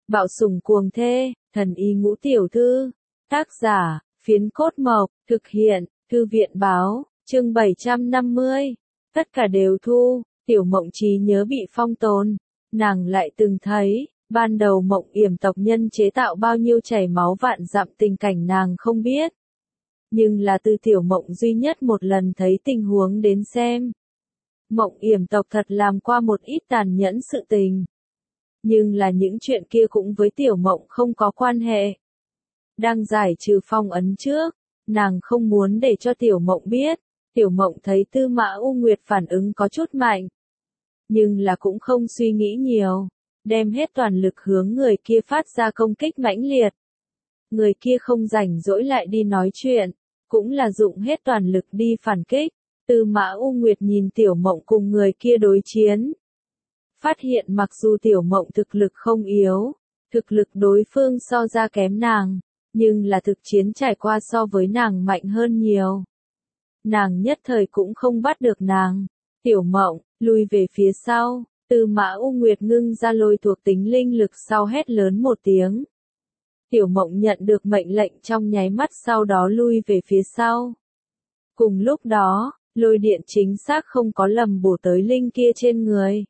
Bạo sủng cuồng thê, thần y ngũ tiểu thư. Tác giả, Phiến Cốt Mộc, thực hiện, Thư viện báo, chương 750. Tất cả đều thu, Tiểu Mộng trí nhớ bị phong tồn. Nàng lại từng thấy, ban đầu Mộng Yểm tộc nhân chế tạo bao nhiêu chảy máu vạn dặm tình cảnh nàng không biết. Nhưng là từ Tiểu Mộng duy nhất một lần thấy tình huống đến xem. Mộng Yểm tộc thật làm qua một ít tàn nhẫn sự tình. Nhưng là những chuyện kia cũng với Tiểu Mộng không có quan hệ. Đang giải trừ phong ấn trước, nàng không muốn để cho Tiểu Mộng biết. Tiểu Mộng thấy Tư Mã U Nguyệt phản ứng có chút mạnh. Nhưng là cũng không suy nghĩ nhiều, đem hết toàn lực hướng người kia phát ra công kích mãnh liệt. Người kia không rảnh rỗi lại đi nói chuyện, cũng là dụng hết toàn lực đi phản kích. Tư Mã U Nguyệt nhìn Tiểu Mộng cùng người kia đối chiến. Phát hiện mặc dù Tiểu Mộng thực lực không yếu, thực lực đối phương so ra kém nàng, nhưng là thực chiến trải qua so với nàng mạnh hơn nhiều. Nàng nhất thời cũng không bắt được nàng. Tiểu Mộng, lùi về phía sau, Tư Mã U Nguyệt ngưng ra lôi thuộc tính linh lực sau hét lớn một tiếng. Tiểu Mộng nhận được mệnh lệnh trong nháy mắt sau đó lui về phía sau. Cùng lúc đó, lôi điện chính xác không có lầm bổ tới linh kia trên người.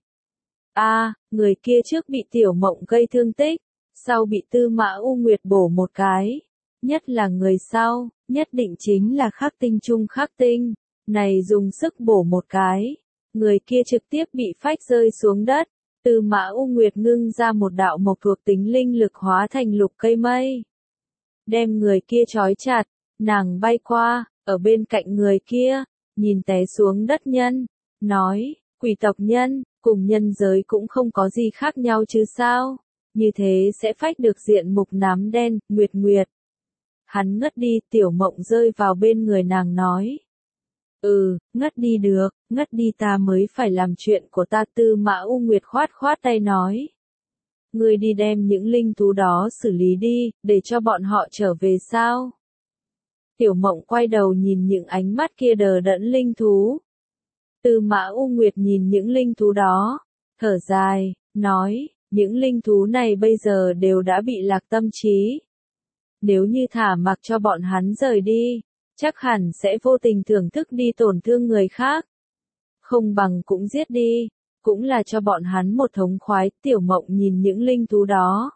Người kia trước bị Tiểu Mộng gây thương tích, sau bị Tư Mã U Nguyệt bổ một cái. Nhất là người sau, nhất định chính là khắc tinh trung khắc tinh, này dùng sức bổ một cái. Người kia trực tiếp bị phách rơi xuống đất. Tư Mã U Nguyệt ngưng ra một đạo mộc thuộc tính linh lực hóa thành lục cây mây. Đem người kia trói chặt, nàng bay qua, ở bên cạnh người kia, nhìn té xuống đất nhân, nói, quỷ tộc nhân, cùng nhân giới cũng không có gì khác nhau chứ sao, như thế sẽ phách được diện mục nám đen, Nguyệt Nguyệt. Hắn ngất đi, Tiểu Mộng rơi vào bên người nàng nói. Ngất đi được, ngất đi ta mới phải làm chuyện của ta. Tư Mã U Nguyệt khoát khoát tay nói. Ngươi đi đem những linh thú đó xử lý đi, để cho bọn họ trở về sao? Tiểu Mộng quay đầu nhìn những ánh mắt kia đờ đẫn linh thú. Tư Mã U Nguyệt nhìn những linh thú đó, thở dài, nói, những linh thú này bây giờ đều đã bị lạc tâm trí. Nếu như thả mặc cho bọn hắn rời đi, chắc hẳn sẽ vô tình thưởng thức đi tổn thương người khác. Không bằng cũng giết đi, cũng là cho bọn hắn một thống khoái. Tiểu Mộng nhìn những linh thú đó.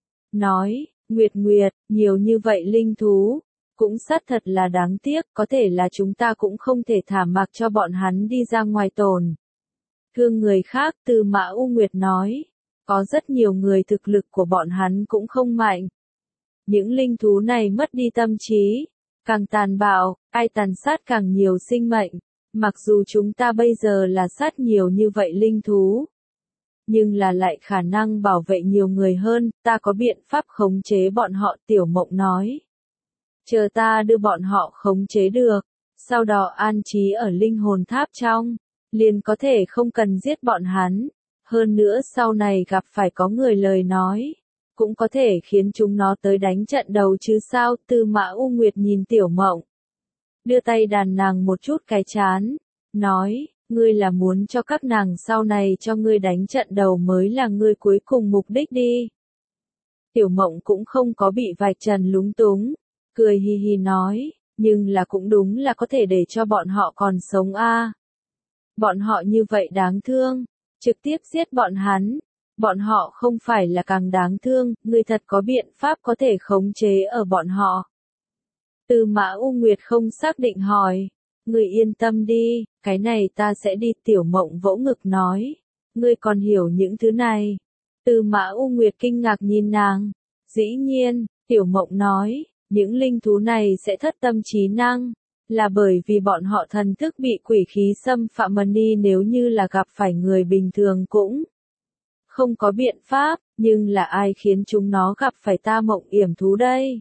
Nói, Nguyệt Nguyệt, nhiều như vậy linh thú, cũng sát thật là đáng tiếc, có thể là chúng ta cũng không thể thả mặc cho bọn hắn đi ra ngoài tổn thương người khác. Tư Mã U Nguyệt nói, có rất nhiều người thực lực của bọn hắn cũng không mạnh. Những linh thú này mất đi tâm trí, càng tàn bạo, ai tàn sát càng nhiều sinh mệnh. Mặc dù chúng ta bây giờ là sát nhiều như vậy linh thú, nhưng là lại khả năng bảo vệ nhiều người hơn, ta có biện pháp khống chế bọn họ. Tiểu Mộng nói. Chờ ta đưa bọn họ khống chế được, sau đó an trí ở linh hồn tháp trong, liền có thể không cần giết bọn hắn. Hơn nữa sau này gặp phải có người lời nói, cũng có thể khiến chúng nó tới đánh trận đầu chứ sao. Tư Mã U Nguyệt nhìn Tiểu Mộng, đưa tay đàn nàng một chút cái trán, nói, ngươi là muốn cho các nàng sau này cho ngươi đánh trận đầu mới là ngươi cuối cùng mục đích đi. Tiểu Mộng cũng không có bị vạch trần lúng túng, cười hi hi nói, nhưng là cũng đúng là có thể để cho bọn họ còn sống a. Bọn họ như vậy đáng thương, trực tiếp giết bọn hắn. Bọn họ không phải là càng đáng thương, ngươi thật có biện pháp có thể khống chế ở bọn họ. Tư Mã U Nguyệt không xác định hỏi, ngươi yên tâm đi, cái này ta sẽ đi. Tiểu Mộng vỗ ngực nói, ngươi còn hiểu những thứ này. Tư Mã U Nguyệt kinh ngạc nhìn nàng, dĩ nhiên, Tiểu Mộng nói, những linh thú này sẽ thất tâm trí năng, là bởi vì bọn họ thần thức bị quỷ khí xâm phạm đi. Nếu như là gặp phải người bình thường cũng không có biện pháp, nhưng là ai khiến chúng nó gặp phải ta Mộng Yểm thú đây?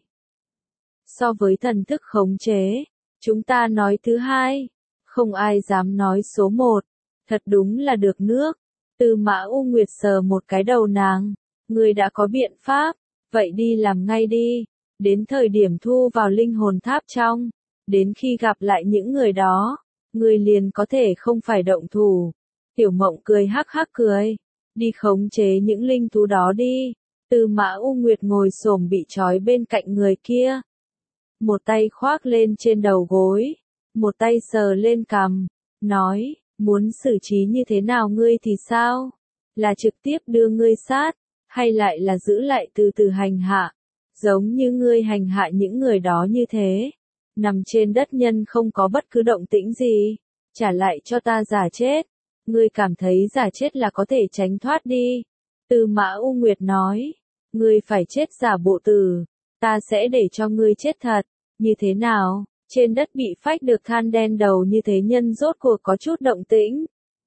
So với thần thức khống chế, chúng ta nói thứ hai, không ai dám nói số một, thật đúng là được nước. Tư Mã U Nguyệt sờ một cái đầu nàng, ngươi đã có biện pháp, vậy đi làm ngay đi, đến thời điểm thu vào linh hồn tháp trong, đến khi gặp lại những người đó, ngươi liền có thể không phải động thủ. Tiểu Mộng cười hắc hắc cười, đi khống chế những linh thú đó đi, Tư Mã U Nguyệt ngồi xổm bị trói bên cạnh người kia. Một tay khoác lên trên đầu gối, một tay sờ lên cằm, nói, muốn xử trí như thế nào ngươi thì sao? Là trực tiếp đưa ngươi sát, hay lại là giữ lại từ từ hành hạ? Giống như ngươi hành hạ những người đó như thế. Nằm trên đất nhân không có bất cứ động tĩnh gì. Trả lại cho ta giả chết. Ngươi cảm thấy giả chết là có thể tránh thoát đi. Tư Mã U Nguyệt nói. Ngươi phải chết giả bộ tử. Ta sẽ để cho ngươi chết thật. Như thế nào? Trên đất bị phách được than đen đầu như thế nhân rốt cuộc có chút động tĩnh.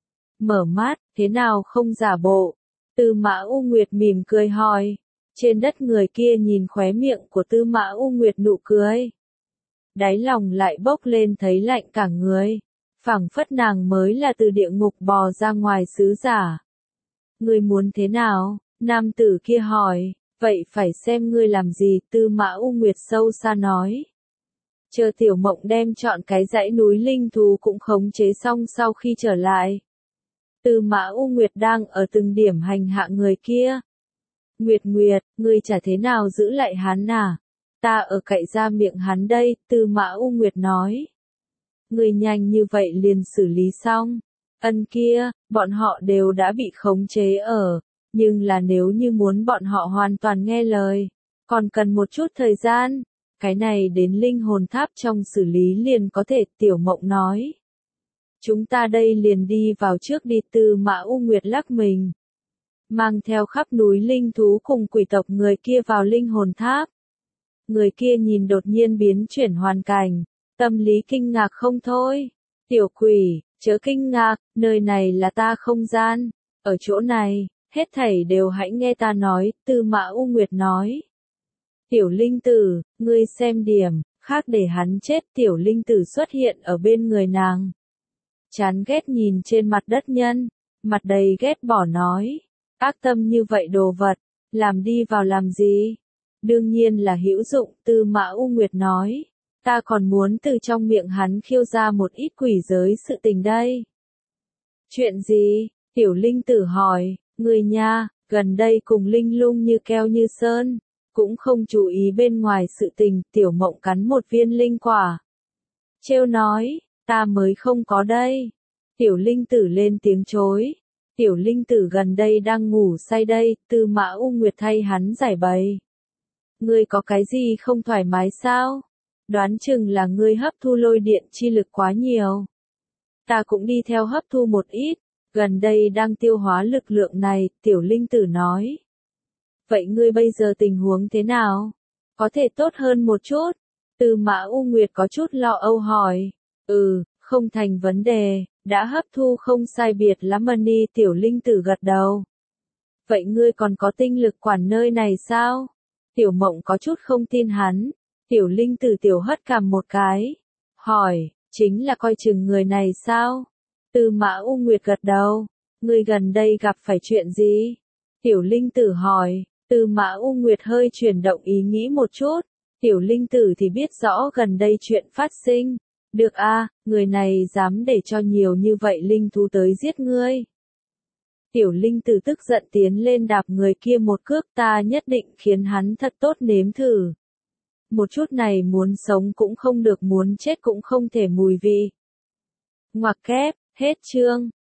Mở mắt, thế nào không giả bộ? Tư Mã U Nguyệt mỉm cười hỏi. Trên đất người kia nhìn khóe miệng của Tư Mã U Nguyệt nụ cười. Đáy lòng lại bốc lên thấy lạnh cả người. Phảng phất nàng mới là từ địa ngục bò ra ngoài sứ giả. Ngươi muốn thế nào? Nam tử kia hỏi. Vậy phải xem ngươi làm gì? Tư Mã U Nguyệt sâu xa nói. Chờ Tiểu Mộng đem chọn cái dãy núi linh thú cũng khống chế xong sau khi trở lại. Tư Mã U Nguyệt đang ở từng điểm hành hạ người kia. Nguyệt Nguyệt, ngươi chả thế nào giữ lại hắn à? Ta ở cậy ra miệng hắn đây, Tư Mã U Nguyệt nói. Ngươi nhanh như vậy liền xử lý xong. Ân kia, bọn họ đều đã bị khống chế ở, nhưng là nếu như muốn bọn họ hoàn toàn nghe lời, còn cần một chút thời gian. Cái này đến linh hồn tháp trong xử lý liền có thể, Tiểu Mộng nói. Chúng ta đây liền đi vào trước đi. Tư Mã U Nguyệt lắc mình. Mang theo khắp núi linh thú cùng quỷ tộc người kia vào linh hồn tháp. Người kia nhìn đột nhiên biến chuyển hoàn cảnh, tâm lý kinh ngạc không thôi. Tiểu quỷ, chớ kinh ngạc, nơi này là ta không gian. Ở chỗ này, hết thảy đều hãy nghe ta nói, Tư Mã U Nguyệt nói. Tiểu linh tử, ngươi xem điểm, khác để hắn chết. Tiểu linh tử xuất hiện ở bên người nàng. Chán ghét nhìn trên mặt đất nhân, mặt đầy ghét bỏ nói. Ác tâm như vậy đồ vật, làm đi vào làm gì? Đương nhiên là hữu dụng, Tư Mã U Nguyệt nói. Ta còn muốn từ trong miệng hắn khiêu ra một ít quỷ giới sự tình đây. Chuyện gì? Tiểu linh tử hỏi, người nha, gần đây cùng linh lung như keo như sơn, cũng không chú ý bên ngoài sự tình. Tiểu Mộng cắn một viên linh quả. Trêu nói, ta mới không có đây. Tiểu linh tử lên tiếng chối. Tiểu linh tử gần đây đang ngủ say đây, Tư Mã U Nguyệt thay hắn giải bày. Ngươi có cái gì không thoải mái sao? Đoán chừng là ngươi hấp thu lôi điện chi lực quá nhiều. Ta cũng đi theo hấp thu một ít, gần đây đang tiêu hóa lực lượng này, Tiểu linh tử nói. Vậy ngươi bây giờ tình huống thế nào? Có thể tốt hơn một chút? Tư Mã U Nguyệt có chút lo âu hỏi. Không thành vấn đề, đã hấp thu không sai biệt lắm đi. Tiểu linh tử gật đầu. Vậy ngươi còn có tinh lực quản nơi này sao? Tiểu Mộng có chút không tin hắn. Tiểu linh tử tiểu hất cằm một cái. Hỏi, chính là coi chừng người này sao? Tư Mã U Nguyệt gật đầu. Ngươi gần đây gặp phải chuyện gì? Tiểu linh tử hỏi. Tư Mã U Nguyệt hơi chuyển động ý nghĩ một chút. Tiểu linh tử thì biết rõ gần đây chuyện phát sinh. Được a, người này dám để cho nhiều như vậy linh thú tới giết ngươi. Tiểu linh tử tức giận tiến lên đạp người kia một cước, ta nhất định khiến hắn thật tốt nếm thử. Một chút này muốn sống cũng không được, muốn chết cũng không thể mùi vị. Ngoặc kép, hết chương.